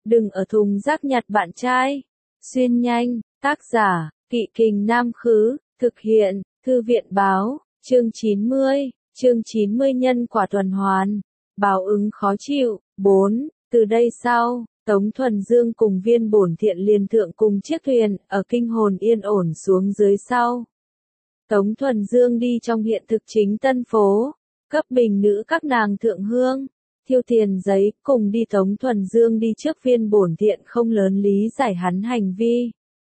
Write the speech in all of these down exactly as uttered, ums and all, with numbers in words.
đừng ở thùng rác nhặt bạn trai. Xuyên nhanh, tác giả, Kỵ Kình Nam Khứ, thực hiện, Thư viện Báo, chương chín mươi, chương chín mươi nhân quả tuần hoàn, báo ứng khó chịu, bốn, từ đây sau, Tống Thuần Dương cùng Viên Bổn Thiện liền thượng cùng chiếc thuyền, ở kinh hồn yên ổn xuống dưới sau. Tống Thuần Dương đi trong hiện thực chính Tân Phố, cấp bình nữ các nàng thượng hương, thiêu tiền giấy, cùng đi. Tống Thuần Dương đi trước Viên Bổn Thiện không lớn lý giải hắn hành vi.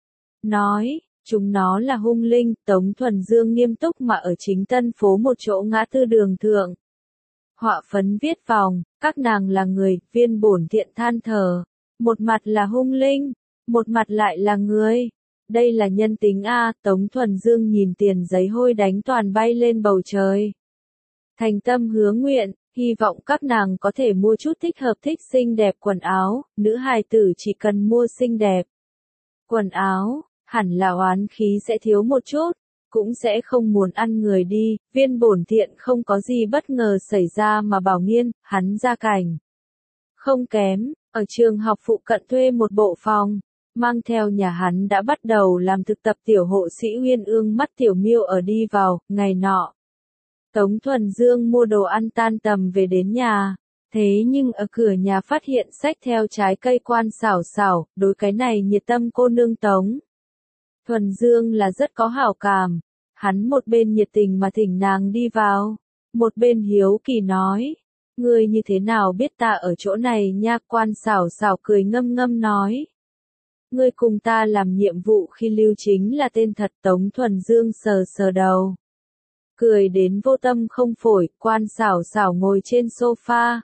Nói, chúng nó là hung linh. Tống Thuần Dương nghiêm túc mà ở chính Tân Phố một chỗ ngã tư đường thượng. Họa phấn viết vòng, các nàng là người. Viên Bổn Thiện than thở, một mặt là hung linh, một mặt lại là người. Đây là nhân tính a. Tống Thuần Dương nhìn tiền giấy hôi đánh toàn bay lên bầu trời. Thành tâm hứa nguyện, hy vọng các nàng có thể mua chút thích hợp thích xinh đẹp quần áo, nữ hài tử chỉ cần mua xinh đẹp quần áo, hẳn là oán khí sẽ thiếu một chút, cũng sẽ không muốn ăn người đi. Viên Bổn Thiện không có gì bất ngờ xảy ra mà bảo nghiên, hắn gia cảnh không kém, ở trường học phụ cận thuê một bộ phòng, mang theo nhà hắn đã bắt đầu làm thực tập tiểu hộ sĩ Uyên Ương mắt tiểu miêu ở đi vào. Ngày nọ, Tống Thuần Dương mua đồ ăn tan tầm về đến nhà, thế nhưng ở cửa nhà phát hiện xách theo trái cây Quan Xảo Xảo. Đối cái này nhiệt tâm cô nương Tống Thuần Dương là rất có hảo cảm, hắn một bên nhiệt tình mà thỉnh nàng đi vào, một bên hiếu kỳ nói, ngươi như thế nào biết ta ở chỗ này nha? Quan Xảo Xảo cười ngâm ngâm nói, ngươi cùng ta làm nhiệm vụ khi lưu chính là tên thật. Tống Thuần Dương sờ sờ đầu, cười đến vô tâm không phổi. Quan Xảo Xảo ngồi trên sofa,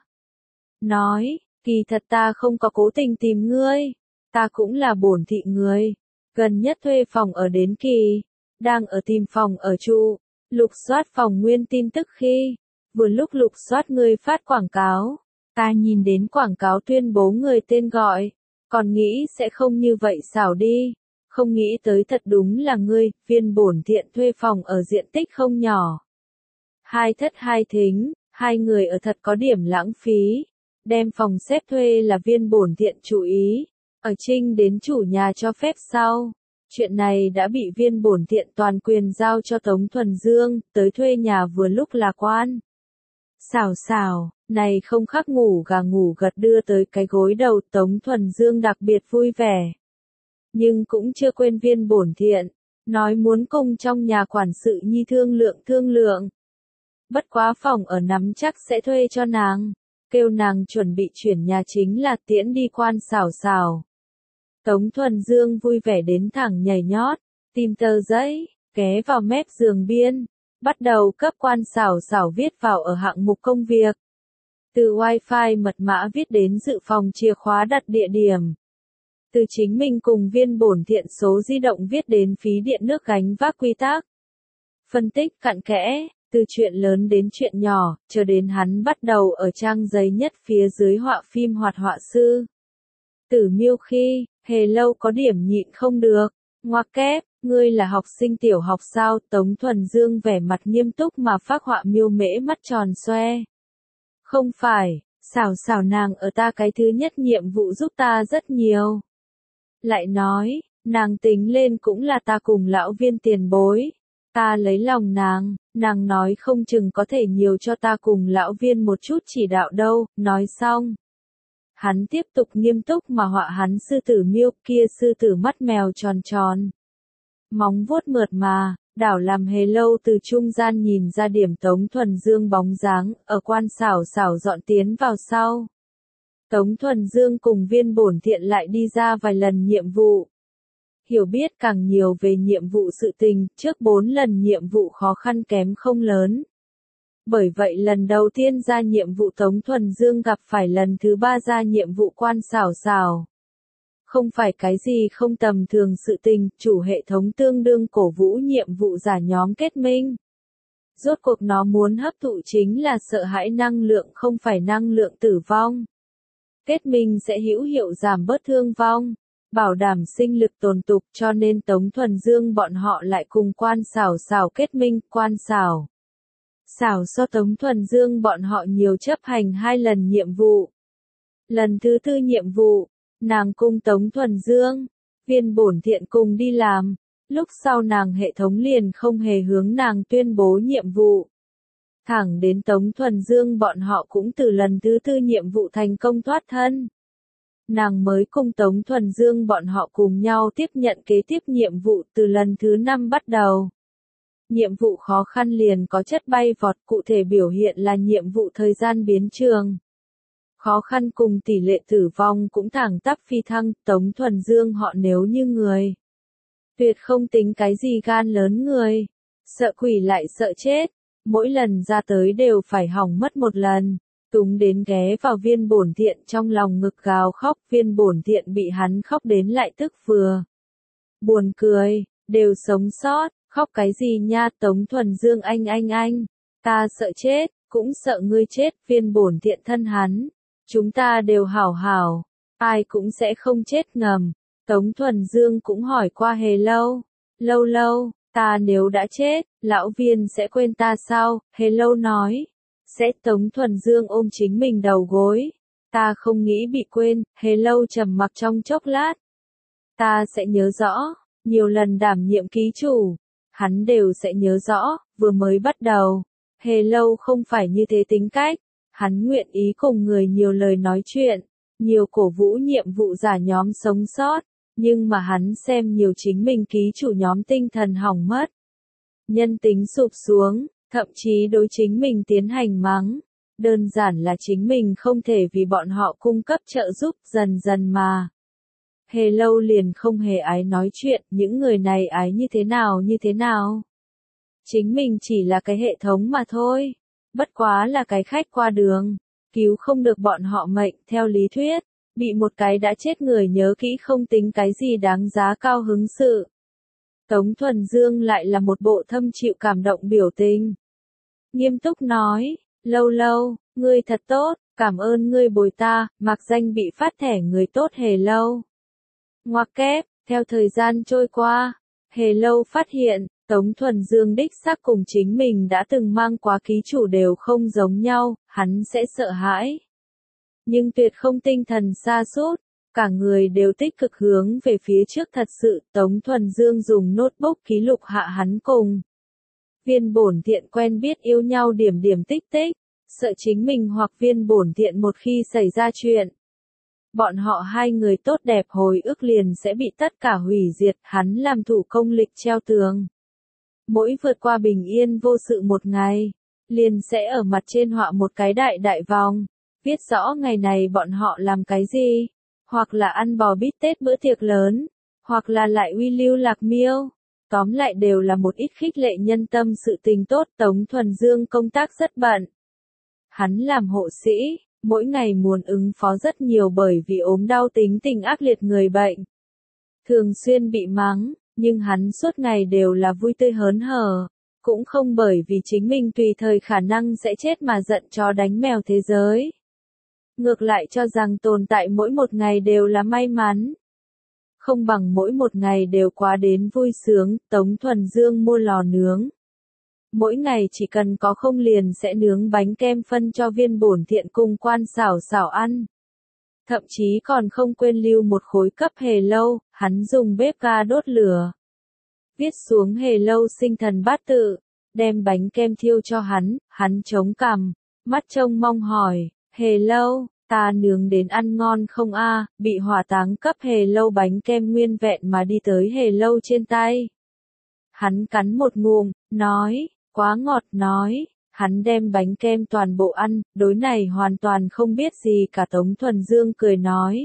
nói, kỳ thật ta không có cố tình tìm ngươi, ta cũng là bổn thị người, gần nhất thuê phòng ở đến kỳ, đang ở tìm phòng ở trụ, lục soát phòng nguyên tin tức khi, vừa lúc lục soát ngươi phát quảng cáo, ta nhìn đến quảng cáo tuyên bố người tên gọi, còn nghĩ sẽ không như vậy xảo đi, không nghĩ tới thật đúng là ngươi. Viên Bổn Thiện thuê phòng ở diện tích không nhỏ, hai thất hai thính, hai người ở thật có điểm lãng phí, đem phòng xếp thuê là Viên Bổn Thiện chủ ý, ở trinh đến chủ nhà cho phép sau, chuyện này đã bị Viên Bổn Thiện toàn quyền giao cho Tống Thuần Dương. Tới thuê nhà vừa lúc là Quan Xảo Xảo, này không khác ngủ gà ngủ gật đưa tới cái gối đầu. Tống Thuần Dương đặc biệt vui vẻ, nhưng cũng chưa quên Viên Bổn Thiện, nói muốn cùng trong nhà quản sự nhi thương lượng thương lượng. Bất quá phòng ở nắm chắc sẽ thuê cho nàng, kêu nàng chuẩn bị chuyển nhà chính là tiễn đi Quan Xảo Xảo. Tống Thuần Dương vui vẻ đến thẳng nhảy nhót, tìm tờ giấy, ghé vào mép giường biên, bắt đầu cấp Quan Xảo Xảo viết vào ở hạng mục công việc. Từ wifi mật mã viết đến dự phòng chìa khóa đặt địa điểm. Từ chính mình cùng Viên Bổn Thiện số di động viết đến phí điện nước gánh vác quy tắc. Phân tích cặn kẽ, từ chuyện lớn đến chuyện nhỏ, cho đến hắn bắt đầu ở trang giấy nhất phía dưới họa phim hoạt họa sư. Tử Miêu khi, hề lâu có điểm nhịn không được, ngoặc kép, ngươi là học sinh tiểu học sao? Tống Thuần Dương vẻ mặt nghiêm túc mà phác họa Miêu Mễ mắt tròn xoe. Không phải, Xảo Xảo nàng ở ta cái thứ nhất nhiệm vụ giúp ta rất nhiều. Lại nói, nàng tính lên cũng là ta cùng lão Viên tiền bối. Ta lấy lòng nàng, nàng nói không chừng có thể nhiều cho ta cùng lão Viên một chút chỉ đạo đâu. Nói xong, hắn tiếp tục nghiêm túc mà họa hắn sư tử Miêu. Kia sư tử mắt mèo tròn tròn, móng vuốt mượt mà, đảo làm hề lâu từ trung gian nhìn ra điểm Tống Thuần Dương bóng dáng. Ở Quan Xảo Xảo dọn tiến vào sau, Tống Thuần Dương cùng Viên Bổn Thiện lại đi ra vài lần nhiệm vụ, hiểu biết càng nhiều về nhiệm vụ sự tình. Trước bốn lần nhiệm vụ khó khăn kém không lớn, bởi vậy lần đầu tiên ra nhiệm vụ Tống Thuần Dương gặp phải lần thứ ba ra nhiệm vụ Quan Xảo Xảo. Không phải cái gì không tầm thường sự tình, chủ hệ thống tương đương cổ vũ nhiệm vụ giả nhóm kết minh. Rốt cuộc nó muốn hấp thụ chính là sợ hãi năng lượng, không phải năng lượng tử vong. Kết minh sẽ hữu hiệu giảm bớt thương vong, bảo đảm sinh lực tồn tục, cho nên Tống Thuần Dương bọn họ lại cùng Quan Xảo Xảo kết minh. Quan Xảo Xảo so Tống Thuần Dương bọn họ nhiều chấp hành hai lần nhiệm vụ. Lần thứ tư nhiệm vụ, Nàng cung Tống Thuần Dương, Viên Bổn Thiện cùng đi làm, lúc sau nàng hệ thống liền không hề hướng nàng tuyên bố nhiệm vụ. Thẳng đến Tống Thuần Dương bọn họ cũng từ lần thứ tư nhiệm vụ thành công thoát thân. Nàng mới cùng Tống Thuần Dương bọn họ cùng nhau tiếp nhận kế tiếp nhiệm vụ từ lần thứ năm bắt đầu. Nhiệm vụ khó khăn liền có chất bay vọt, cụ thể biểu hiện là nhiệm vụ thời gian biến trường. Khó khăn cùng tỷ lệ tử vong cũng thẳng tắp phi thăng, Tống Thuần Dương họ nếu như người. Tuyệt không tính cái gì gan lớn người. Sợ quỷ lại sợ chết. Mỗi lần ra tới đều phải hỏng mất một lần. Túng đến ghé vào Viên Bổn Thiện trong lòng ngực gào khóc. Viên Bổn Thiện bị hắn khóc đến lại tức vừa. Buồn cười, đều sống sót, khóc cái gì nha Tống Thuần Dương anh anh anh. Ta sợ chết, cũng sợ ngươi chết. Viên Bổn Thiện thân hắn. Chúng ta đều hảo hảo, ai cũng sẽ không chết ngầm. Tống Thuần Dương cũng hỏi qua Hề Lâu. Lâu lâu, ta nếu đã chết, lão Viên sẽ quên ta sao? Hề Lâu nói. Sẽ. Tống Thuần Dương ôm chính mình đầu gối. Ta không nghĩ bị quên. Hề Lâu trầm mặc trong chốc lát. Ta sẽ nhớ rõ, nhiều lần đảm nhiệm ký chủ. Hắn đều sẽ nhớ rõ, vừa mới bắt đầu. Hề Lâu không phải như thế tính cách. Hắn nguyện ý cùng người nhiều lời nói chuyện, nhiều cổ vũ nhiệm vụ giả nhóm sống sót, nhưng mà hắn xem nhiều chính mình ký chủ nhóm tinh thần hỏng mất. Nhân tính sụp xuống, thậm chí đối chính mình tiến hành mắng. Đơn giản là chính mình không thể vì bọn họ cung cấp trợ giúp dần dần mà. Hề Lâu liền không hề ái nói chuyện, những người này ái như thế nào như thế nào. Chính mình chỉ là cái hệ thống mà thôi. Bất quá là cái khách qua đường, cứu không được bọn họ mệnh, theo lý thuyết, bị một cái đã chết người nhớ kỹ không tính cái gì đáng giá cao hứng sự. Tống Thuần Dương lại là một bộ thâm chịu cảm động biểu tình. Nghiêm túc nói, Lâu Lâu, ngươi thật tốt, cảm ơn ngươi bồi ta, mặc danh bị phát thẻ người tốt Hề Lâu. Ngoặc kép, theo thời gian trôi qua, Hề Lâu phát hiện, Tống Thuần Dương đích xác cùng chính mình đã từng mang quá ký chủ đều không giống nhau, hắn sẽ sợ hãi. Nhưng tuyệt không tinh thần sa sút, cả người đều tích cực hướng về phía trước thật sự. Tống Thuần Dương dùng notebook ký lục hạ hắn cùng Viên Bổn Thiện quen biết yêu nhau điểm điểm tích tích, sợ chính mình hoặc Viên Bổn Thiện một khi xảy ra chuyện. Bọn họ hai người tốt đẹp hồi ức liền sẽ bị tất cả hủy diệt, hắn làm thủ công lịch treo tường. Mỗi vượt qua bình yên vô sự một ngày, liền sẽ ở mặt trên họa một cái đại đại vòng, viết rõ ngày này bọn họ làm cái gì, hoặc là ăn bò bít tết bữa tiệc lớn, hoặc là lại uy lưu lạc miêu. Tóm lại đều là một ít khích lệ nhân tâm sự tình tốt. Tống Thuần Dương công tác rất bận. Hắn làm hộ sĩ, mỗi ngày muốn ứng phó rất nhiều bởi vì ốm đau tính tình ác liệt người bệnh. Thường xuyên bị mắng. Nhưng hắn suốt ngày đều là vui tươi hớn hở, cũng không bởi vì chính mình tùy thời khả năng sẽ chết mà giận chó đánh mèo thế giới. Ngược lại cho rằng tồn tại mỗi một ngày đều là may mắn. Không bằng mỗi một ngày đều quá đến vui sướng. Tống Thuần Dương mua lò nướng. Mỗi ngày chỉ cần có không liền sẽ nướng bánh kem phân cho Viên Bổn Thiện cùng Quan Xảo Xảo ăn. Thậm chí còn không quên lưu một khối cấp Hề Lâu, hắn dùng bếp ga đốt lửa. Viết xuống Hề Lâu sinh thần bát tự, đem bánh kem thiêu cho hắn, hắn chống cằm, mắt trông mong hỏi, Hề Lâu, ta nướng đến ăn ngon không a? Bị hỏa táng cấp Hề Lâu bánh kem nguyên vẹn mà đi tới Hề Lâu trên tay. Hắn cắn một ngụm, nói, quá ngọt nói. Hắn đem bánh kem toàn bộ ăn, đối này hoàn toàn không biết gì cả. Tống Thuần Dương cười nói.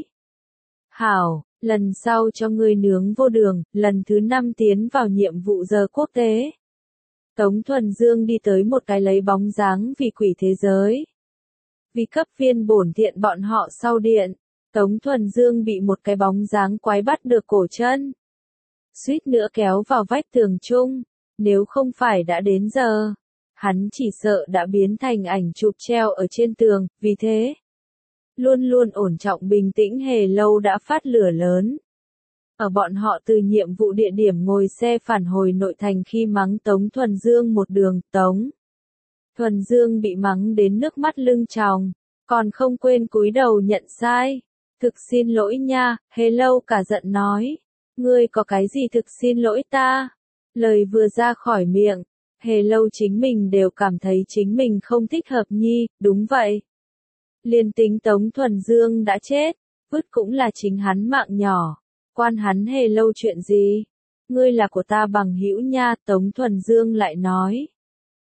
Hảo, lần sau cho ngươi nướng vô đường, lần thứ năm tiến vào nhiệm vụ giờ quốc tế. Tống Thuần Dương đi tới một cái lấy bóng dáng vì quỷ thế giới. Vì cấp Viên Bổn Thiện bọn họ sau điện, Tống Thuần Dương bị một cái bóng dáng quái bắt được cổ chân. Suýt nữa kéo vào vách tường chung, nếu không phải đã đến giờ. Hắn chỉ sợ đã biến thành ảnh chụp treo ở trên tường, vì thế, luôn luôn ổn trọng bình tĩnh Hề Lâu đã phát lửa lớn. Ở bọn họ từ nhiệm vụ địa điểm ngồi xe phản hồi nội thành khi mắng Tống Thuần Dương một đường. Tống Thuần Dương bị mắng đến nước mắt lưng tròng, còn không quên cúi đầu nhận sai. Thực xin lỗi nha, Hề Lâu cả giận nói. Ngươi có cái gì thực xin lỗi ta? Lời vừa ra khỏi miệng, Hề Lâu chính mình đều cảm thấy chính mình không thích hợp nhi, đúng vậy. Liền tính Tống Thuần Dương đã chết, vứt cũng là chính hắn mạng nhỏ, quan hắn Hề Lâu chuyện gì? Ngươi là của ta bằng hữu nha, Tống Thuần Dương lại nói.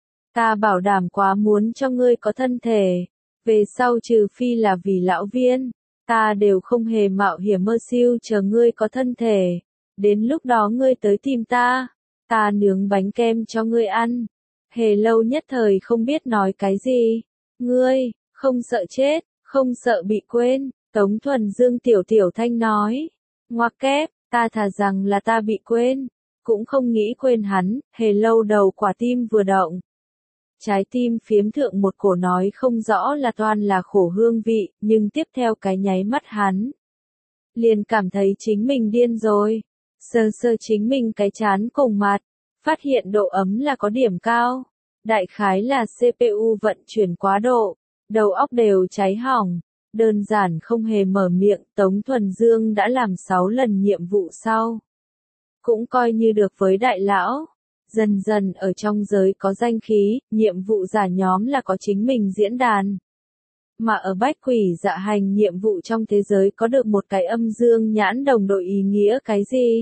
Ta bảo đảm quá muốn cho ngươi có thân thể, về sau trừ phi là vì lão viên, ta đều không hề mạo hiểm mơ siêu chờ ngươi có thân thể, đến lúc đó ngươi tới tìm ta, ta nướng bánh kem cho ngươi ăn. Hề Lâu nhất thời không biết nói cái gì, ngươi, không sợ chết, không sợ bị quên, Tống Thuần Dương tiểu tiểu thanh nói, ngoặc kép, ta thà rằng là ta bị quên, cũng không nghĩ quên hắn. Hề Lâu đầu quả tim vừa động. Trái tim phiếm thượng một cổ nói không rõ là toàn là khổ hương vị, nhưng tiếp theo cái nháy mắt hắn liền cảm thấy chính mình điên rồi, sờ sờ chính mình cái chán cùng mặt, phát hiện độ ấm là có điểm cao, đại khái là xê pê u vận chuyển quá độ, đầu óc đều cháy hỏng, đơn giản không hề mở miệng. Tống Thuần Dương đã làm sáu lần nhiệm vụ sau, cũng coi như được với đại lão. Dần dần ở trong giới có danh khí, nhiệm vụ giả nhóm là có chính mình diễn đàn. Mà ở bách quỷ dạ hành nhiệm vụ trong thế giới có được một cái âm dương nhãn đồng đội ý nghĩa cái gì?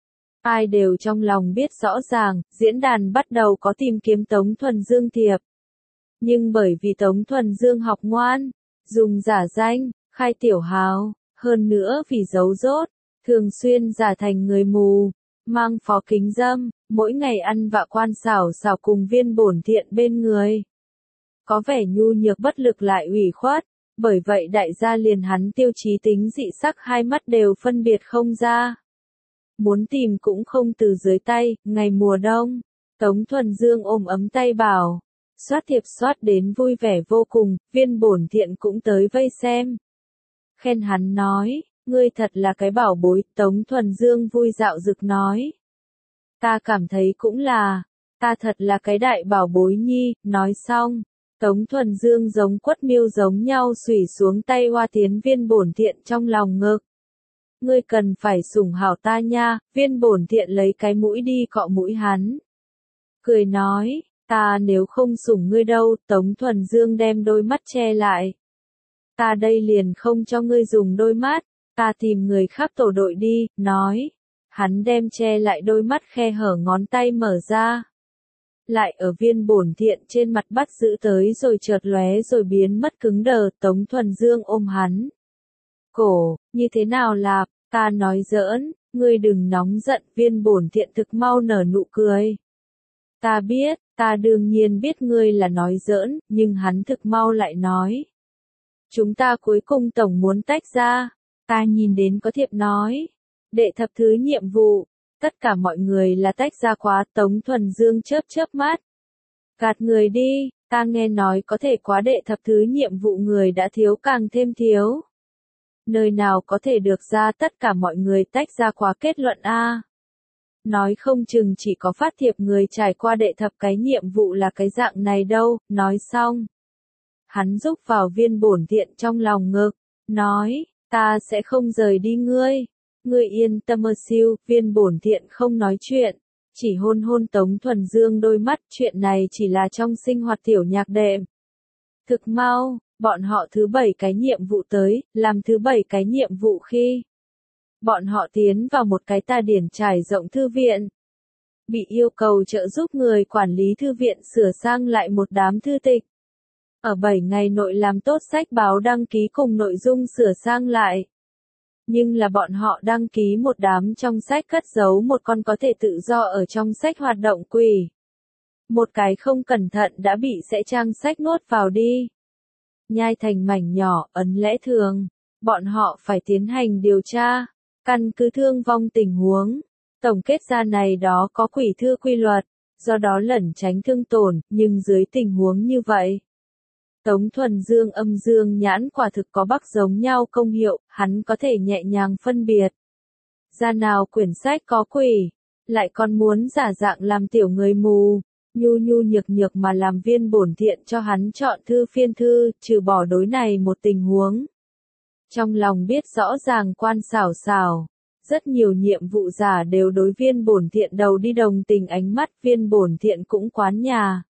Ai đều trong lòng biết rõ ràng, diễn đàn bắt đầu có tìm kiếm Tống Thuần Dương thiệp. Nhưng bởi vì Tống Thuần Dương học ngoan, dùng giả danh, khai tiểu hào, hơn nữa vì giấu dốt, thường xuyên giả thành người mù, mang phó kính dâm, mỗi ngày ăn vạ quan xảo xảo cùng Viên Bổn Thiện bên người. Có vẻ nhu nhược bất lực lại ủy khuất, bởi vậy đại gia liền hắn tiêu chí tính dị sắc hai mắt đều phân biệt không ra. Muốn tìm cũng không từ dưới tay. Ngày mùa đông, Tống Thuần Dương ôm ấm tay bảo, soát thiệp soát đến vui vẻ vô cùng, Viên Bổn Thiện cũng tới vây xem. Khen hắn nói, ngươi thật là cái bảo bối. Tống Thuần Dương vui dạo dực nói, ta cảm thấy cũng là, ta thật là cái đại bảo bối nhi. Nói xong, Tống Thuần Dương giống quất miêu giống nhau xủy xuống tay hoa tiến Viên Bổn Thiện trong lòng ngực. Ngươi cần phải sủng hảo ta nha. Viên Bổn Thiện lấy cái mũi đi cọ mũi hắn, cười nói, ta nếu không sủng ngươi đâu. Tống Thuần Dương đem đôi mắt che lại, ta đây liền không cho ngươi dùng đôi mắt, ta tìm người khác tổ đội đi. Nói, hắn đem che lại đôi mắt khe hở ngón tay mở ra, lại ở Viên Bổn Thiện trên mặt bắt giữ tới rồi chợt lóe rồi biến mất cứng đờ. Tống Thuần Dương ôm hắn cổ, như thế nào lạp, ta nói giỡn, ngươi đừng nóng giận. Viên Bổn Thiện thực mau nở nụ cười. Ta biết, ta đương nhiên biết ngươi là nói giỡn, nhưng hắn thực mau lại nói, chúng ta cuối cùng tổng muốn tách ra. Ta nhìn đến có thiệp nói, đệ thập thứ nhiệm vụ, tất cả mọi người là tách ra quá. Tống Thuần Dương chớp chớp mắt, gạt người đi, ta nghe nói có thể quá đệ thập thứ nhiệm vụ người đã thiếu càng thêm thiếu. Nơi nào có thể được ra tất cả mọi người tách ra quá kết luận a? Nói không chừng chỉ có phát thiệp người trải qua đệ thập cái nhiệm vụ là cái dạng này đâu. Nói xong, hắn rúc vào Viên Bổn Thiện trong lòng ngực, nói, ta sẽ không rời đi ngươi, ngươi yên tâm mơ siêu. Viên Bổn Thiện không nói chuyện, chỉ hôn hôn Tống Thuần Dương đôi mắt. Chuyện này chỉ là trong sinh hoạt tiểu nhạc đệm. Thực mau, bọn họ thứ bảy cái nhiệm vụ tới. Làm thứ bảy cái nhiệm vụ khi bọn họ tiến vào một cái ta điển trải rộng thư viện, bị yêu cầu trợ giúp người quản lý thư viện sửa sang lại một đám thư tịch. Ở bảy ngày nội làm tốt sách báo đăng ký cùng nội dung sửa sang lại. Nhưng là bọn họ đăng ký một đám trong sách cất giấu một con có thể tự do ở trong sách hoạt động quỷ. Một cái không cẩn thận đã bị sẽ trang sách nuốt vào đi, nhai thành mảnh nhỏ, ấn lẽ thường. Bọn họ phải tiến hành điều tra, căn cứ thương vong tình huống, tổng kết ra này đó có quỷ thư quy luật, do đó lẩn tránh thương tổn. Nhưng dưới tình huống như vậy, Tống Thuần Dương âm dương nhãn quả thực có bắc giống nhau công hiệu, hắn có thể nhẹ nhàng phân biệt ra nào quyển sách có quỷ, lại còn muốn giả dạng làm tiểu người mù, nhu nhu nhược nhược mà làm Viên Bổn Thiện cho hắn chọn thư phiên thư, trừ bỏ đối này một tình huống. Trong lòng biết rõ ràng quan xảo xảo. Rất nhiều nhiệm vụ giả đều đối viên bổn thiện đầu đi đồng tình ánh mắt, viên bổn thiện cũng quán nhà.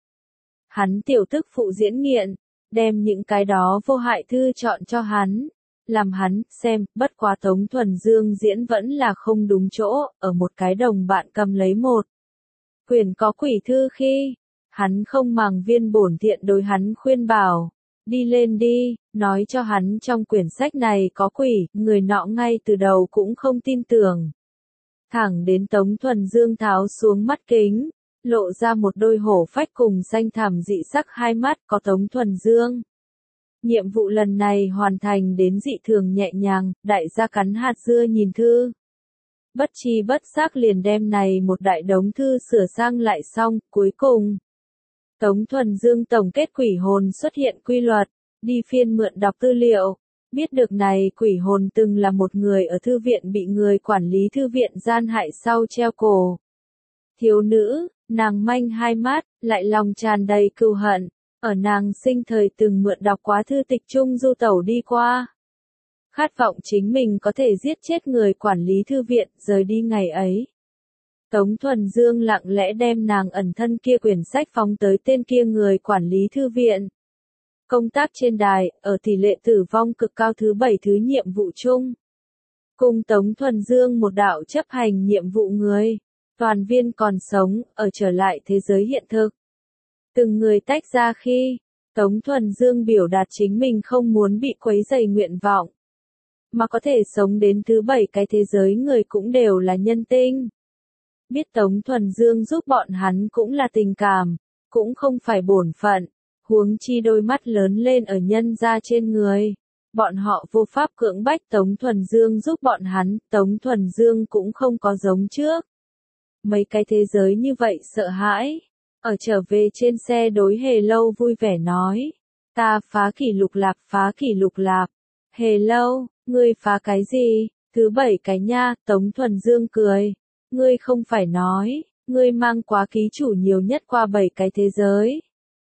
Hắn tiểu tức phụ diễn nghiện, đem những cái đó vô hại thư chọn cho hắn. Làm hắn xem, bất quá Tống Thuần Dương diễn vẫn là không đúng chỗ, ở một cái đồng bạn cầm lấy một quyển có quỷ thư khi, hắn không màng viên bổn thiện đối hắn khuyên bảo, đi lên đi, nói cho hắn trong quyển sách này có quỷ, người nọ ngay từ đầu cũng không tin tưởng. Thẳng đến Tống Thuần Dương tháo xuống mắt kính, lộ ra một đôi hổ phách cùng xanh thẳm dị sắc hai mắt, có Tống Thuần Dương. Nhiệm vụ lần này hoàn thành đến dị thường nhẹ nhàng, đại gia cắn hạt dưa nhìn thư. Bất chi bất giác liền đem này một đại đống thư sửa sang lại xong, cuối cùng. Tống Thuần Dương tổng kết quỷ hồn xuất hiện quy luật, đi phiên mượn đọc tư liệu, biết được này quỷ hồn từng là một người ở thư viện bị người quản lý thư viện gian hại sau treo cổ. Thiếu nữ, nàng manh hai mắt, lại lòng tràn đầy cừu hận, ở nàng sinh thời từng mượn đọc quá thư tịch chung du tẩu đi qua. Khát vọng chính mình có thể giết chết người quản lý thư viện, rời đi ngày ấy. Tống Thuần Dương lặng lẽ đem nàng ẩn thân kia quyển sách phóng tới tên kia người quản lý thư viện. Công tác trên đài, ở tỷ lệ tử vong cực cao thứ bảy thứ nhiệm vụ chung. Cùng Tống Thuần Dương một đạo chấp hành nhiệm vụ người, toàn viên còn sống, ở trở lại thế giới hiện thực. Từng người tách ra khi, Tống Thuần Dương biểu đạt chính mình không muốn bị quấy rầy nguyện vọng. Mà có thể sống đến thứ bảy cái thế giới người cũng đều là nhân tinh. Biết Tống Thuần Dương giúp bọn hắn cũng là tình cảm, cũng không phải bổn phận, huống chi đôi mắt lớn lên ở nhân gia trên người. Bọn họ vô pháp cưỡng bách Tống Thuần Dương giúp bọn hắn, Tống Thuần Dương cũng không có giống trước. Mấy cái thế giới như vậy sợ hãi. Ở trở về trên xe đối Hề Lâu vui vẻ nói. Ta phá kỷ lục lạc, phá kỷ lục lạc. Hề Lâu, ngươi phá cái gì? Thứ bảy cái nha, Tống Thuần Dương cười. Ngươi không phải nói, ngươi mang quá ký chủ nhiều nhất qua bảy cái thế giới.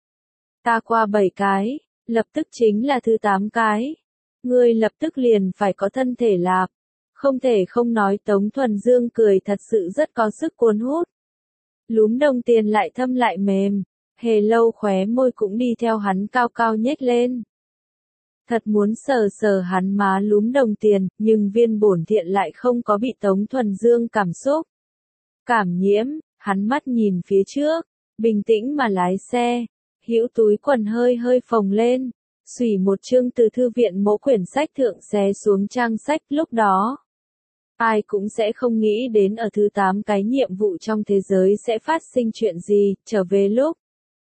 Ta qua bảy cái, lập tức chính là thứ tám cái. Ngươi lập tức liền phải có thân thể lạc. Không thể không nói Tống Thuần Dương cười thật sự rất có sức cuốn hút. Lúm đồng tiền lại thâm lại mềm, Hề Lâu khóe môi cũng đi theo hắn cao cao nhếch lên. Thật muốn sờ sờ hắn má lúm đồng tiền, nhưng viên bổn thiện lại không có bị Tống Thuần Dương cảm xúc. Cảm nhiễm, hắn mắt nhìn phía trước, bình tĩnh mà lái xe, hữu túi quần hơi hơi phồng lên, xùy một chương từ thư viện mẫu quyển sách thượng xé xuống trang sách lúc đó. Ai cũng sẽ không nghĩ đến ở thứ tám cái nhiệm vụ trong thế giới sẽ phát sinh chuyện gì, trở về lúc.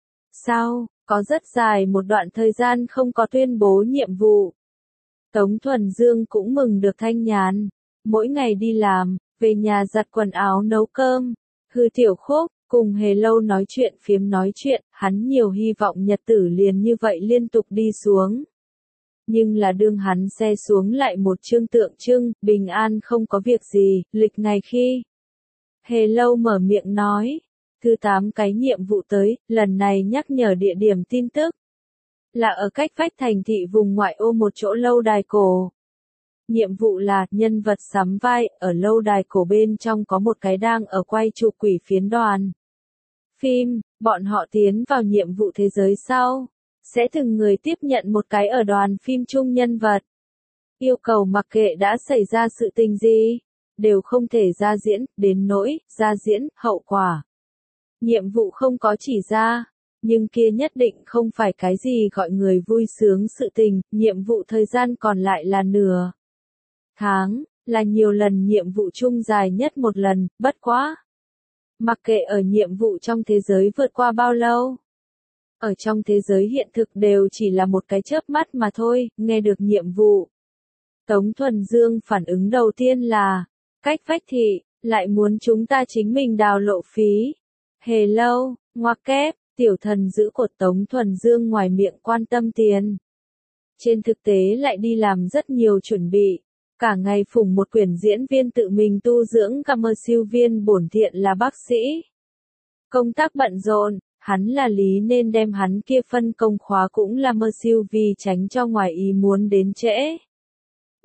Sau, có rất dài một đoạn thời gian không có tuyên bố nhiệm vụ. Tống Thuần Dương cũng mừng được thanh nhàn, mỗi ngày đi làm, về nhà giặt quần áo nấu cơm, hư tiểu khúc, cùng Hề Lâu nói chuyện phiếm nói chuyện, hắn nhiều hy vọng nhật tử liền như vậy liên tục đi xuống. Nhưng là đương hắn xe xuống lại một chương tượng trưng, bình an không có việc gì, lịch ngày khi. Hề Lâu mở miệng nói, thứ tám cái nhiệm vụ tới, lần này nhắc nhở địa điểm tin tức. Là ở cách vách thành thị vùng ngoại ô một chỗ lâu đài cổ. Nhiệm vụ là, nhân vật sắm vai, ở lâu đài cổ bên trong có một cái đang ở quay chụp quỷ phiến đoàn. Phim, bọn họ tiến vào nhiệm vụ thế giới sau. Sẽ từng người tiếp nhận một cái ở đoàn phim chung nhân vật. Yêu cầu mặc kệ đã xảy ra sự tình gì, đều không thể ra diễn, đến nỗi, ra diễn, hậu quả. Nhiệm vụ không có chỉ ra, nhưng kia nhất định không phải cái gì gọi người vui sướng sự tình, nhiệm vụ thời gian còn lại là nửa tháng, là nhiều lần nhiệm vụ chung dài nhất một lần, bất quá. Mặc kệ ở nhiệm vụ trong thế giới vượt qua bao lâu. Ở trong thế giới hiện thực đều chỉ là một cái chớp mắt mà thôi, nghe được nhiệm vụ. Tống Thuần Dương phản ứng đầu tiên là, cách vách thị, lại muốn chúng ta chính mình đào lộ phí. Hề Lâu, ngoặc kép, tiểu thần giữ cột Tống Thuần Dương ngoài miệng quan tâm tiền. Trên thực tế lại đi làm rất nhiều chuẩn bị, cả ngày phụng một quyển diễn viên tự mình tu dưỡng cảm siêu viên bổn thiện là bác sĩ. Công tác bận rộn. Hắn là lý nên đem hắn kia phân công khóa cũng là mơ siêu vì tránh cho ngoài ý muốn đến trễ.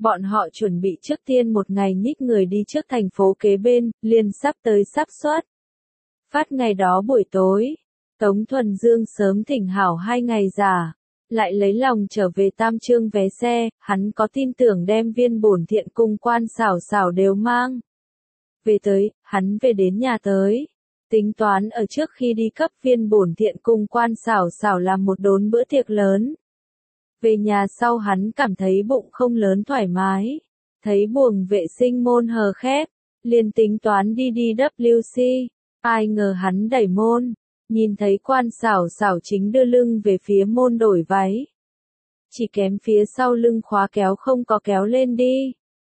Bọn họ chuẩn bị trước tiên một ngày nhích người đi trước thành phố kế bên, liền sắp tới sắp xuất. Phát ngày đó buổi tối, Tống Thuần Dương sớm thỉnh hảo hai ngày giả, lại lấy lòng trở về tam trương vé xe, hắn có tin tưởng đem Viên Bổn Thiện cùng Quan Xảo Xảo đều mang. Về tới, hắn về đến nhà tới, tính toán ở trước khi đi cấp Viên Bổn Thiện cùng Quan Xảo Xảo làm một đốn bữa tiệc lớn. Về nhà sau hắn cảm thấy bụng không lớn thoải mái, thấy buồng vệ sinh môn hờ khép, liền tính toán đi đi W C, ai ngờ hắn đẩy môn, nhìn thấy Quan Xảo Xảo chính đưa lưng về phía môn đổi váy. Chỉ kém phía sau lưng khóa kéo không có kéo lên đi.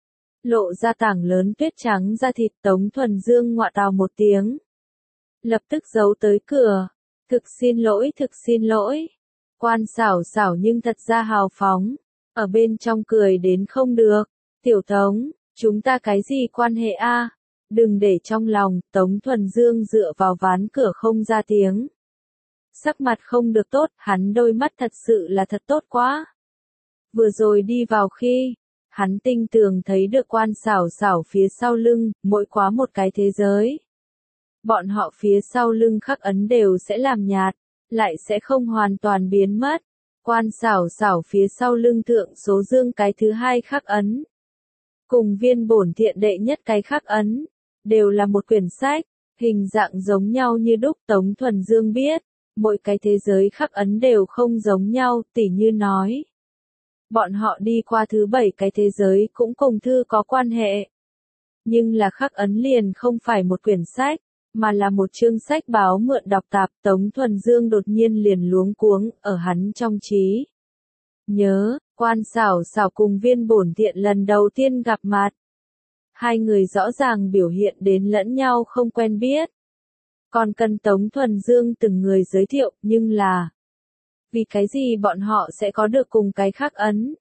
Lộ ra tảng lớn tuyết trắng da thịt. Tống Thuần Dương ngoạ tào một tiếng. Lập tức giấu tới cửa. Thực xin lỗi, thực xin lỗi. Quan Xảo Xảo nhưng thật ra hào phóng. Ở bên trong cười đến không được. Tiểu Tống, chúng ta cái gì quan hệ a? Đừng để trong lòng. Tống Thuần Dương dựa vào ván cửa không ra tiếng. Sắc mặt không được tốt, hắn đôi mắt thật sự là thật tốt quá. Vừa rồi đi vào khi, hắn tinh tường thấy được Quan Xảo Xảo phía sau lưng, mỗi quá một cái thế giới. Bọn họ phía sau lưng khắc ấn đều sẽ làm nhạt, lại sẽ không hoàn toàn biến mất. Quan Xảo Xảo phía sau lưng thượng số dương cái thứ hai khắc ấn. Cùng Viên Bổn Thiện đệ nhất cái khắc ấn, đều là một quyển sách, hình dạng giống nhau như đúc. Tống Thuần Dương biết, mỗi cái thế giới khắc ấn đều không giống nhau, tỉ như nói. Bọn họ đi qua thứ bảy cái thế giới cũng cùng thư có quan hệ. Nhưng là khắc ấn liền không phải một quyển sách, mà là một chương sách báo mượn đọc tạp. Tống Thuần Dương đột nhiên liền luống cuống, ở hắn trong trí. Nhớ, Quan Xảo Xảo cùng Viên Bổn Thiện lần đầu tiên gặp mặt. Hai người rõ ràng biểu hiện đến lẫn nhau không quen biết. Còn cần Tống Thuần Dương từng người giới thiệu, nhưng là... Vì cái gì bọn họ sẽ có được cùng cái khắc ấn?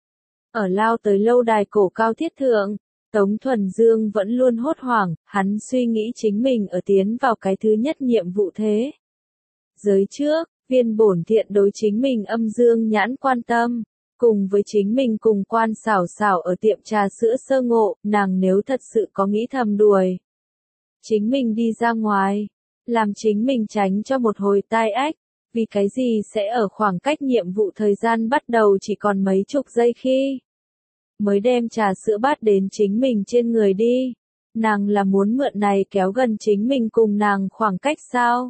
Ở lao tới lâu đài cổ cao thiết thượng, Tống Thuần Dương vẫn luôn hốt hoảng, hắn suy nghĩ chính mình ở tiến vào cái thứ nhất nhiệm vụ thế. Giới trước, Viên Bổn Thiện đối chính mình âm dương nhãn quan tâm, cùng với chính mình cùng Quan Xảo Xảo ở tiệm trà sữa sơ ngộ, nàng nếu thật sự có nghĩ thầm đuổi. Chính mình đi ra ngoài, làm chính mình tránh cho một hồi tai ách. Vì cái gì sẽ ở khoảng cách nhiệm vụ thời gian bắt đầu chỉ còn mấy chục giây khi mới đem trà sữa bát đến chính mình trên người đi. Nàng là muốn mượn này kéo gần chính mình cùng nàng khoảng cách sao?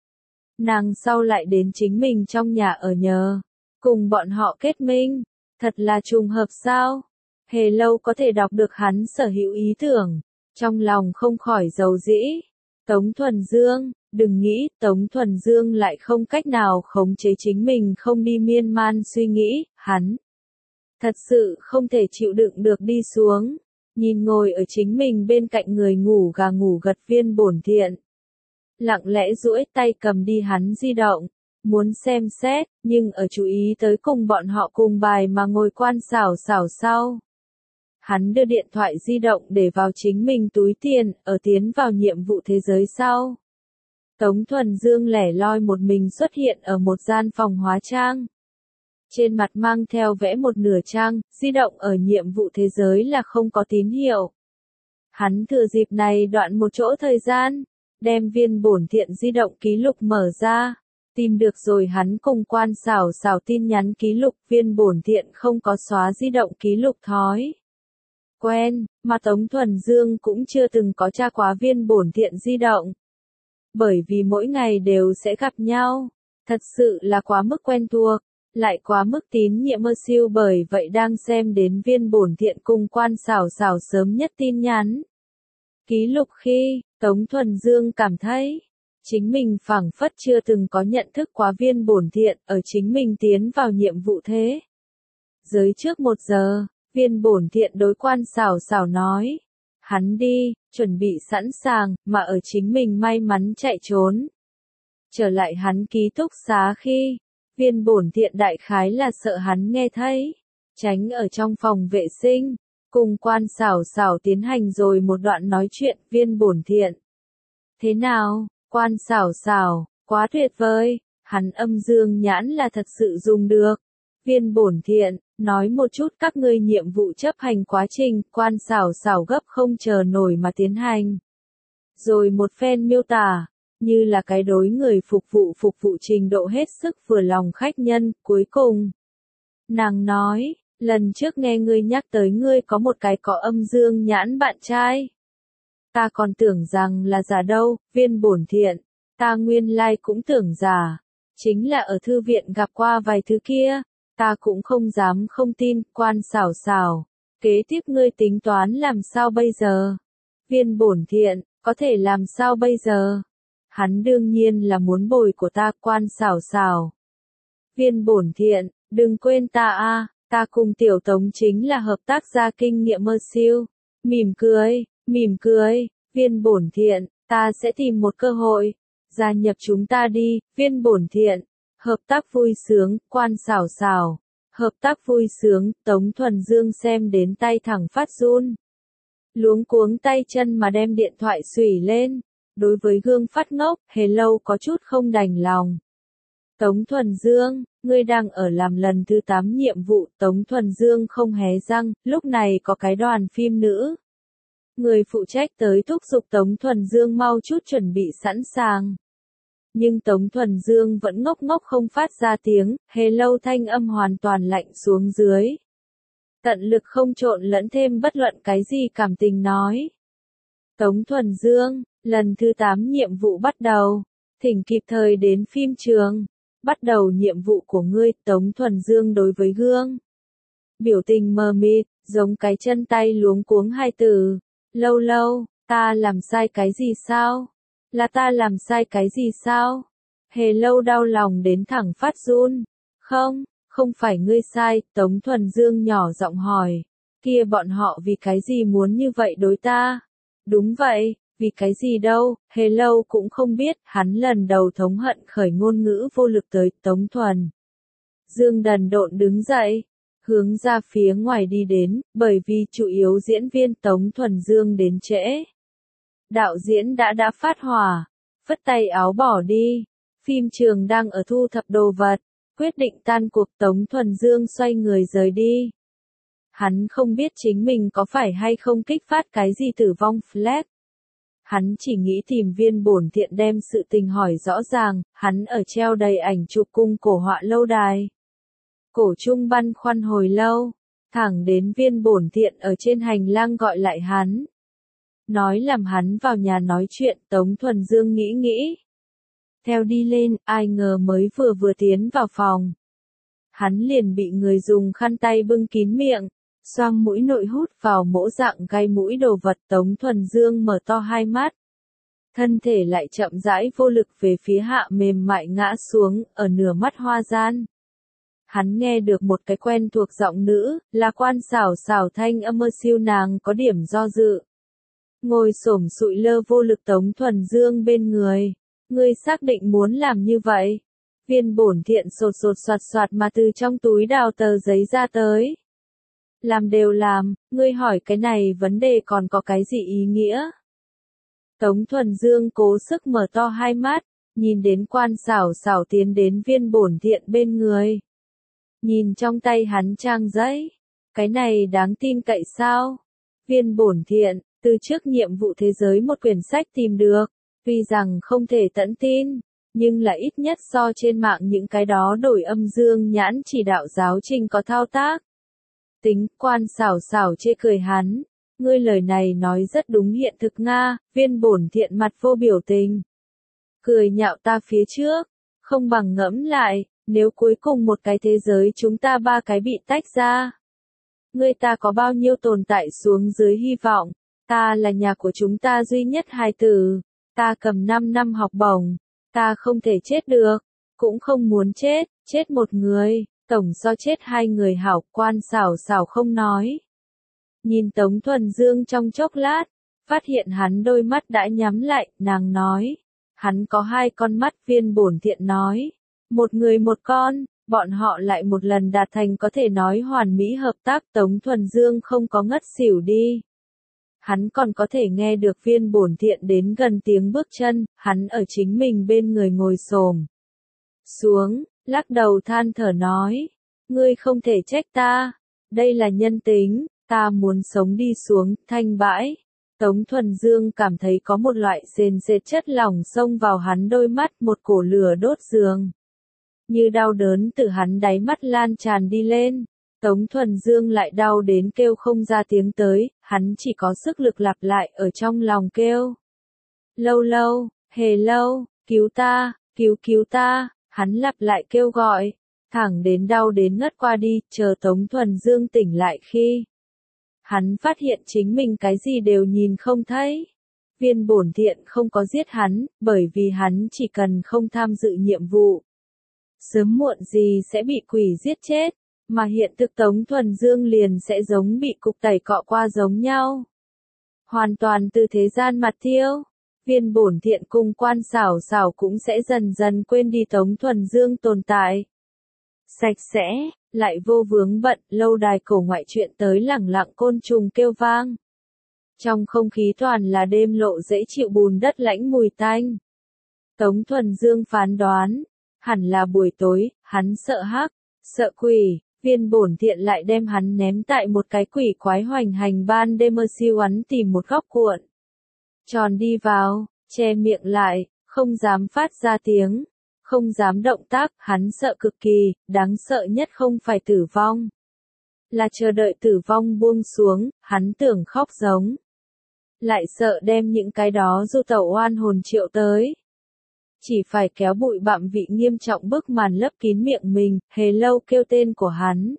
Nàng sau lại đến chính mình trong nhà ở nhờ, cùng bọn họ kết minh, thật là trùng hợp sao? Hề Lâu có thể đọc được hắn sở hữu ý tưởng, trong lòng không khỏi dầu dĩ. Tống Thuần Dương, đừng nghĩ, Tống Thuần Dương lại không cách nào khống chế chính mình không đi miên man suy nghĩ, hắn thật sự không thể chịu đựng được đi xuống, nhìn ngồi ở chính mình bên cạnh người ngủ gà ngủ gật Viên Bổn Thiện. Lặng lẽ duỗi tay cầm đi hắn di động, muốn xem xét, nhưng ở chú ý tới cùng bọn họ cùng bài mà ngồi Quan Xảo Xảo sau. Hắn đưa điện thoại di động để vào chính mình túi tiền, ở tiến vào nhiệm vụ thế giới sau. Tống Thuần Dương lẻ loi một mình xuất hiện ở một gian phòng hóa trang. Trên mặt mang theo vẽ một nửa trang, di động ở nhiệm vụ thế giới là không có tín hiệu. Hắn thừa dịp này đoạn một chỗ thời gian, đem Viên Bổn Thiện di động ký lục mở ra, tìm được rồi hắn cùng Quan Xảo Xảo tin nhắn ký lục. Viên Bổn Thiện không có xóa di động ký lục thói quen, mà Tống Thuần Dương cũng chưa từng có tra quá Viên Bổn Thiện di động. Bởi vì mỗi ngày đều sẽ gặp nhau, thật sự là quá mức quen thuộc, lại quá mức tín nhiệm mơ siêu. Bởi vậy đang xem đến Viên Bổn Thiện cùng Quan Xảo Xảo sớm nhất tin nhắn ký lục khi, Tống Thuần Dương cảm thấy, chính mình phảng phất chưa từng có nhận thức quá Viên Bổn Thiện ở chính mình tiến vào nhiệm vụ thế. Giới trước một giờ, Viên Bổn Thiện đối Quan Xảo Xảo nói, hắn đi, chuẩn bị sẵn sàng, mà ở chính mình may mắn chạy trốn. Trở lại hắn ký túc xá khi, Viên Bổn Thiện đại khái là sợ hắn nghe thấy, tránh ở trong phòng vệ sinh, cùng Quan Xảo Xảo tiến hành rồi một đoạn nói chuyện. Viên Bổn Thiện, thế nào, Quan Xảo Xảo, quá tuyệt vời, hắn âm dương nhãn là thật sự dùng được. Viên bổn thiện, nói một chút các ngươi nhiệm vụ chấp hành quá trình, quan xảo xảo gấp không chờ nổi mà tiến hành. Rồi một phen miêu tả, như là cái đối người phục vụ phục vụ trình độ hết sức vừa lòng khách nhân, cuối cùng. Nàng nói, lần trước nghe ngươi nhắc tới ngươi có một cái có âm dương nhãn bạn trai. Ta còn tưởng rằng là giả đâu, viên bổn thiện, ta nguyên lai cũng tưởng giả. Chính là ở thư viện gặp qua vài thứ kia, ta cũng không dám không tin, quan xảo xảo. Kế tiếp ngươi tính toán làm sao bây giờ? Viên bổn thiện, có thể làm sao bây giờ? Hắn đương nhiên là muốn bồi của ta, quan xảo xảo. Viên bổn thiện, đừng quên ta a, ta cùng tiểu tống chính là hợp tác gia kinh nghiệm mơ siêu. Mỉm cười, mỉm cười, viên bổn thiện, ta sẽ tìm một cơ hội. Gia nhập chúng ta đi, viên bổn thiện. Hợp tác vui sướng, quan xảo xảo. Hợp tác vui sướng, Tống Thuần Dương xem đến tay thẳng phát run. Luống cuống tay chân mà đem điện thoại xủy lên. Đối với gương phát ngốc, hề lâu có chút không đành lòng. Tống Thuần Dương, ngươi đang ở làm lần thứ tám nhiệm vụ, Tống Thuần Dương không hé răng, lúc này có cái đoàn phim nữ. Người phụ trách tới thúc giục Tống Thuần Dương mau chút chuẩn bị sẵn sàng. Nhưng Tống Thuần Dương vẫn ngốc ngốc không phát ra tiếng, hề lâu thanh âm hoàn toàn lạnh xuống dưới. Tận lực không trộn lẫn thêm bất luận cái gì cảm tình nói. Tống Thuần Dương, lần thứ tám nhiệm vụ bắt đầu. Thỉnh kịp thời đến phim trường. Bắt đầu nhiệm vụ của ngươi, Tống Thuần Dương đối với gương. Biểu tình mờ mịt, giống cái chân tay luống cuống hai từ. Lâu lâu, ta làm sai cái gì sao? Là ta làm sai cái gì sao? Hề lâu đau lòng đến thẳng phát run. Không, không phải ngươi sai, Tống Thuần Dương nhỏ giọng hỏi. Kia bọn họ vì cái gì muốn như vậy đối ta? Đúng vậy, vì cái gì đâu, hề lâu cũng không biết, hắn lần đầu thống hận khởi ngôn ngữ vô lực tới Tống Thuần. Dương đần độn đứng dậy, hướng ra phía ngoài đi đến, bởi vì chủ yếu diễn viên Tống Thuần Dương đến trễ. Đạo diễn đã đã phát hỏa, phất tay áo bỏ đi, phim trường đang ở thu thập đồ vật, quyết định tan cuộc Tống Thuần Dương xoay người rời đi. Hắn không biết chính mình có phải hay không kích phát cái gì tử vong flag. Hắn chỉ nghĩ tìm viên bổn thiện đem sự tình hỏi rõ ràng, hắn ở treo đầy ảnh chụp cung cổ họa lâu đài. Cổ trung băn khoăn hồi lâu, thẳng đến viên bổn thiện ở trên hành lang gọi lại hắn. Nói làm hắn vào nhà nói chuyện, Tống Thuần Dương nghĩ nghĩ. Theo đi lên, ai ngờ mới vừa vừa tiến vào phòng. Hắn liền bị người dùng khăn tay bưng kín miệng, xoang mũi nội hút vào mỗ dạng gai mũi đồ vật. Tống Thuần Dương mở to hai mắt. Thân thể lại chậm rãi vô lực về phía hạ mềm mại ngã xuống, ở nửa mắt hoa gian. Hắn nghe được một cái quen thuộc giọng nữ, là quan xảo xảo thanh âm mơ siêu nàng có điểm do dự. Ngồi xổm sụi lơ vô lực Tống Thuần Dương bên người. Ngươi xác định muốn làm như vậy. Viên bổn thiện sột sột soạt soạt mà từ trong túi đào tờ giấy ra tới. Làm đều làm, ngươi hỏi cái này vấn đề còn có cái gì ý nghĩa? Tống Thuần Dương cố sức mở to hai mắt, nhìn đến quan xảo xảo tiến đến viên bổn thiện bên người. Nhìn trong tay hắn trang giấy. Cái này đáng tin cậy sao? Viên bổn thiện, từ trước nhiệm vụ thế giới một quyển sách tìm được. Tuy rằng không thể tận tin, nhưng là ít nhất so trên mạng những cái đó đổi âm dương nhãn chỉ đạo giáo trình có thao tác. Tính, quan xảo xảo chê cười hắn. Ngươi lời này nói rất đúng hiện thực Nga, viên bổn thiện mặt vô biểu tình. Cười nhạo ta phía trước, không bằng ngẫm lại, nếu cuối cùng một cái thế giới chúng ta ba cái bị tách ra. Ngươi ta có bao nhiêu tồn tại xuống dưới hy vọng, ta là nhà của chúng ta duy nhất hài tử, ta cầm năm năm học bổng, ta không thể chết được, cũng không muốn chết, chết một người, tổng so chết hai người hảo. Quan xảo xảo không nói. Nhìn Tống Thuần Dương trong chốc lát, phát hiện hắn đôi mắt đã nhắm lại, nàng nói. Hắn có hai con mắt. Viên bổn thiện nói. Một người một con, bọn họ lại một lần đạt thành có thể nói hoàn mỹ hợp tác. Tống Thuần Dương không có ngất xỉu đi. Hắn còn có thể nghe được viên bổn thiện đến gần tiếng bước chân, hắn ở chính mình bên người ngồi xổm xuống, lắc đầu than thở nói. Ngươi không thể trách ta. Đây là nhân tính, ta muốn sống đi xuống, thanh bãi. Tống Thuần Dương cảm thấy có một loại sền sệt chất lỏng xông vào hắn đôi mắt, một cổ lửa đốt giường. Như đau đớn từ hắn đáy mắt lan tràn đi lên. Tống Thuần Dương lại đau đến kêu không ra tiếng tới, hắn chỉ có sức lực lặp lại ở trong lòng kêu. Lâu lâu, hề lâu, cứu ta, cứu cứu ta, hắn lặp lại kêu gọi, thẳng đến đau đến ngất qua đi, chờ Tống Thuần Dương tỉnh lại khi. Hắn phát hiện chính mình cái gì đều nhìn không thấy. Viên bổn thiện không có giết hắn, bởi vì hắn chỉ cần không tham dự nhiệm vụ. Sớm muộn gì sẽ bị quỷ giết chết, mà hiện thực Tống Thuần Dương liền sẽ giống bị cục tẩy cọ qua giống nhau. Hoàn toàn từ thế gian mặt thiêu. Viên bổn thiện cùng quan xảo xảo cũng sẽ dần dần quên đi Tống Thuần Dương tồn tại. Sạch sẽ, lại vô vướng bận, lâu đài cổ ngoại chuyện tới lẳng lặng côn trùng kêu vang. Trong không khí toàn là đêm lộ dễ chịu bùn đất lãnh mùi tanh. Tống Thuần Dương phán đoán, hẳn là buổi tối, hắn sợ hắc, sợ quỷ, viên bổn thiện lại đem hắn ném tại một cái quỷ quái hoành hành ban đêm mơ siêu hắn tìm một góc cuộn. Tròn đi vào, che miệng lại, không dám phát ra tiếng, không dám động tác, hắn sợ cực kỳ, đáng sợ nhất không phải tử vong. Là chờ đợi tử vong buông xuống, hắn tưởng khóc giống. Lại sợ đem những cái đó du tẩu oan hồn triệu tới. Chỉ phải kéo bụi bặm vị nghiêm trọng bức màn lấp kín miệng mình, hề lâu kêu tên của hắn.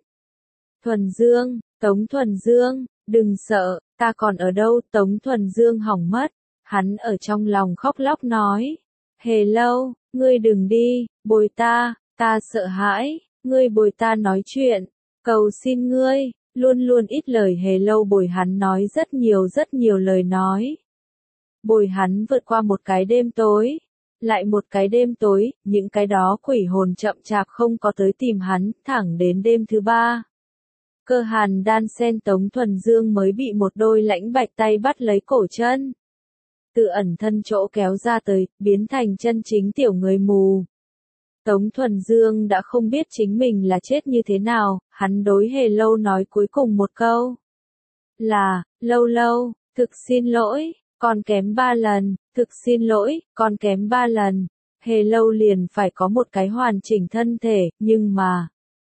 Thuần Dương, Tống Thuần Dương, đừng sợ, ta còn ở đâu, Tống Thuần Dương hỏng mất. Hắn ở trong lòng khóc lóc nói. Hề lâu, ngươi đừng đi, bồi ta, ta sợ hãi, ngươi bồi ta nói chuyện, cầu xin ngươi, luôn luôn ít lời hề lâu bồi hắn nói rất nhiều rất nhiều lời nói. Bồi hắn vượt qua một cái đêm tối, lại một cái đêm tối, những cái đó quỷ hồn chậm chạp không có tới tìm hắn, thẳng đến đêm thứ ba. Cơ hàn đan sen Tống Thuần Dương mới bị một đôi lãnh bạch tay bắt lấy cổ chân. Từ ẩn thân chỗ kéo ra tới, biến thành chân chính tiểu người mù. Tống Thuần Dương đã không biết chính mình là chết như thế nào, hắn đối hề lâu nói cuối cùng một câu. Là, lâu lâu, thực xin lỗi, còn kém ba lần, thực xin lỗi, còn kém ba lần. Hề lâu liền phải có một cái hoàn chỉnh thân thể, nhưng mà.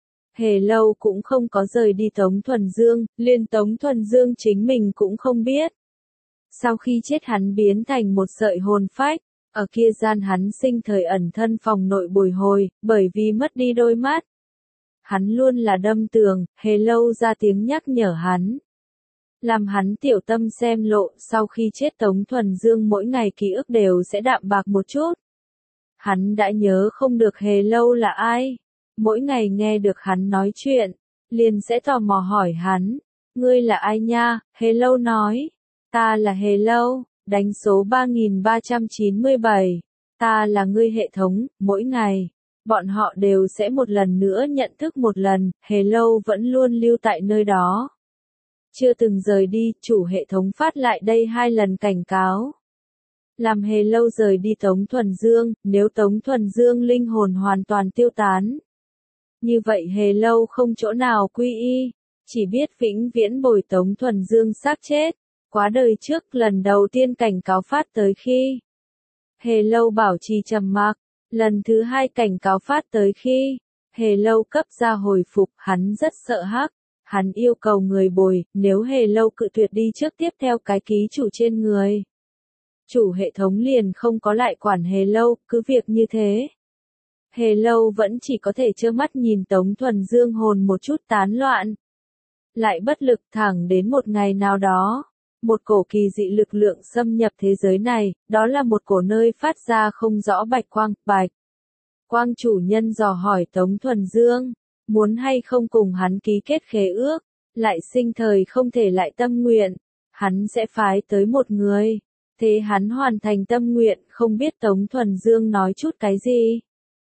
Hề lâu cũng không có rời đi Tống Thuần Dương, liền Tống Thuần Dương chính mình cũng không biết. Sau khi chết hắn biến thành một sợi hồn phách, ở kia gian hắn sinh thời ẩn thân phòng nội bồi hồi, bởi vì mất đi đôi mắt. Hắn luôn là đâm tường, hề lâu ra tiếng nhắc nhở hắn. Làm hắn tiểu tâm xem lộ, sau khi chết Tống Thuần Dương mỗi ngày ký ức đều sẽ đạm bạc một chút. Hắn đã nhớ không được hề lâu là ai. Mỗi ngày nghe được hắn nói chuyện, liền sẽ tò mò hỏi hắn. Ngươi là ai nha? Hề lâu nói. Ta là hề lâu, đánh số ba nghìn ba trăm chín mươi bảy. Ta là ngươi hệ thống, mỗi ngày. Bọn họ đều sẽ một lần nữa nhận thức một lần, hề lâu vẫn luôn lưu tại nơi đó. Chưa từng rời đi, chủ hệ thống phát lại đây hai lần cảnh cáo. Làm hề lâu rời đi Tống Thuần Dương, nếu Tống Thuần Dương linh hồn hoàn toàn tiêu tán. Như vậy hề lâu không chỗ nào quy y, chỉ biết vĩnh viễn bồi Tống Thuần Dương xác chết. Quá đời trước lần đầu tiên cảnh cáo phát tới khi. Hề lâu bảo trì trầm mặc, lần thứ hai cảnh cáo phát tới khi. Hề lâu cấp ra hồi phục, hắn rất sợ hắc. Hắn yêu cầu người bồi, nếu hề lâu cự tuyệt đi trước tiếp theo cái ký chủ trên người. Chủ hệ thống liền không có lại quản hề lâu, cứ việc như thế. Hề lâu vẫn chỉ có thể trơ mắt nhìn Tống Thuần Dương hồn một chút tán loạn. Lại bất lực thẳng đến một ngày nào đó. Một cổ kỳ dị lực lượng xâm nhập thế giới này, đó là một cổ nơi phát ra không rõ bạch quang, bạch. Quang chủ nhân dò hỏi Tống Thuần Dương, muốn hay không cùng hắn ký kết khế ước, lại sinh thời không thể lại tâm nguyện, hắn sẽ phái tới một người. Thế hắn hoàn thành tâm nguyện, không biết Tống Thuần Dương nói chút cái gì.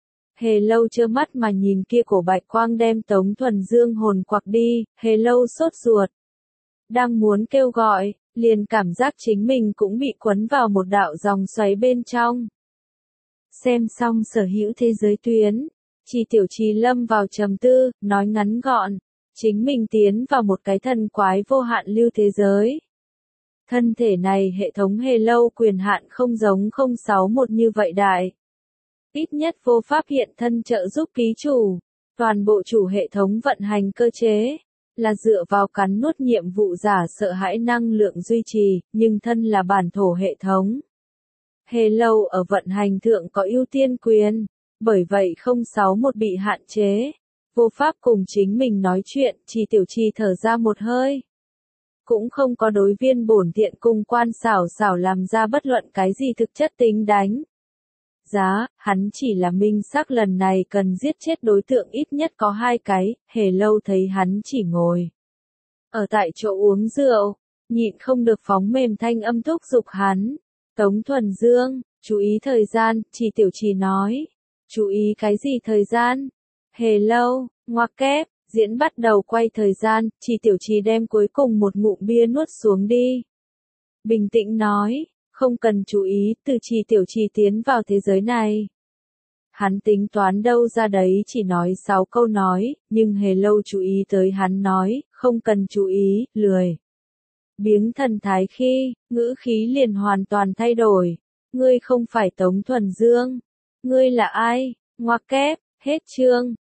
Hề lâu trơ mắt mà nhìn kia cổ bạch quang đem Tống Thuần Dương hồn quặc đi, hề lâu sốt ruột. Đang muốn kêu gọi, liền cảm giác chính mình cũng bị quấn vào một đạo dòng xoáy bên trong. Xem xong sở hữu thế giới tuyến. Chỉ Tiểu Trì lâm vào trầm tư, nói ngắn gọn, chính mình tiến vào một cái thần quái vô hạn lưu thế giới. Thân thể này hệ thống hề lâu quyền hạn không giống không sáu một như vậy đại. Ít nhất vô pháp hiện thân trợ giúp ký chủ. Toàn bộ chủ hệ thống vận hành cơ chế, là dựa vào cắn nuốt nhiệm vụ giả sợ hãi năng lượng duy trì, nhưng thân là bản thổ hệ thống. Hề lâu ở vận hành thượng có ưu tiên quyền, bởi vậy không sáu một bị hạn chế. Vô pháp cùng chính mình nói chuyện, Chỉ Tiểu Trì thở ra một hơi. Cũng không có đối viên bổn thiện cung quan xảo xảo làm ra bất luận cái gì thực chất tính đánh giá, hắn chỉ là minh xác lần này cần giết chết đối tượng ít nhất có hai cái, hề lâu thấy hắn chỉ ngồi ở tại chỗ uống rượu, nhịn không được phóng mềm thanh âm thúc giục hắn. Tống Thuần Dương, chú ý thời gian, Chỉ Tiểu Trì nói. Chú ý cái gì thời gian? Hề lâu, ngoặc kép, diễn bắt đầu quay thời gian, Chỉ Tiểu Trì đem cuối cùng một ngụm bia nuốt xuống đi. Bình tĩnh nói, không cần chú ý, từ Chỉ Tiểu Trì tiến vào thế giới này. Hắn tính toán đâu ra đấy chỉ nói sáu câu nói, nhưng hề lâu chú ý tới hắn nói, không cần chú ý, lười. Biếng thần thái khi, ngữ khí liền hoàn toàn thay đổi. Ngươi không phải Tống Thuần Dương. Ngươi là ai? Ngoặc kép, hết chương.